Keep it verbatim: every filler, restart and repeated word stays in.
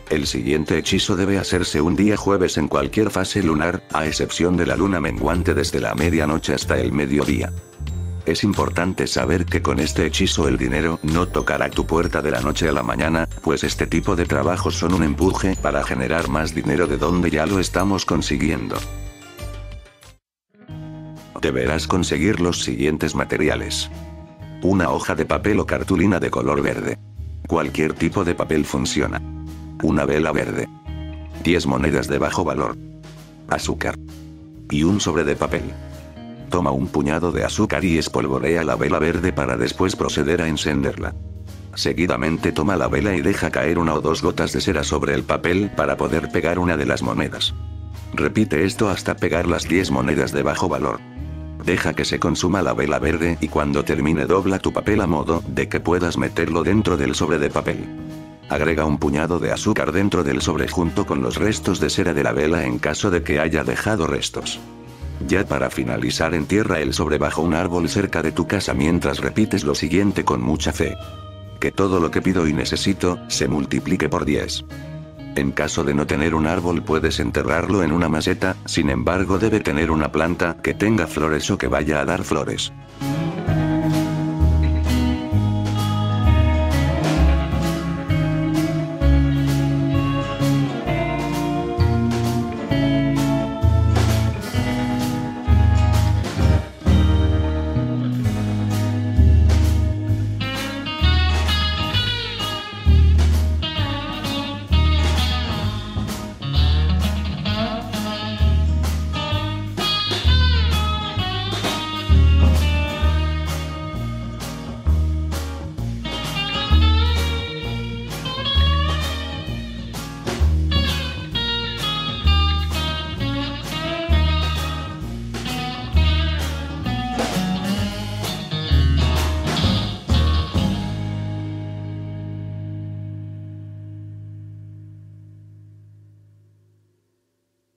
El siguiente hechizo debe hacerse un día jueves en cualquier fase lunar, a excepción de la luna menguante desde la medianoche hasta el mediodía. Es importante saber que con este hechizo el dinero no tocará tu puerta de la noche a la mañana, pues este tipo de trabajos son un empuje para generar más dinero de donde ya lo estamos consiguiendo. Deberás conseguir los siguientes materiales. Una hoja de papel o cartulina de color verde. Cualquier tipo de papel funciona. Una vela verde. diez monedas de bajo valor. Azúcar. Y un sobre de papel. Toma un puñado de azúcar y espolvorea la vela verde para después proceder a encenderla. Seguidamente toma la vela y deja caer una o dos gotas de cera sobre el papel para poder pegar una de las monedas. Repite esto hasta pegar las diez monedas de bajo valor. Deja que se consuma la vela verde y cuando termine dobla tu papel a modo de que puedas meterlo dentro del sobre de papel. Agrega un puñado de azúcar dentro del sobre junto con los restos de cera de la vela en caso de que haya dejado restos. Ya para finalizar, entierra el sobre bajo un árbol cerca de tu casa mientras repites lo siguiente con mucha fe. Que todo lo que pido y necesito, se multiplique por diez. En caso de no tener un árbol puedes enterrarlo en una maceta, sin embargo debe tener una planta que tenga flores o que vaya a dar flores.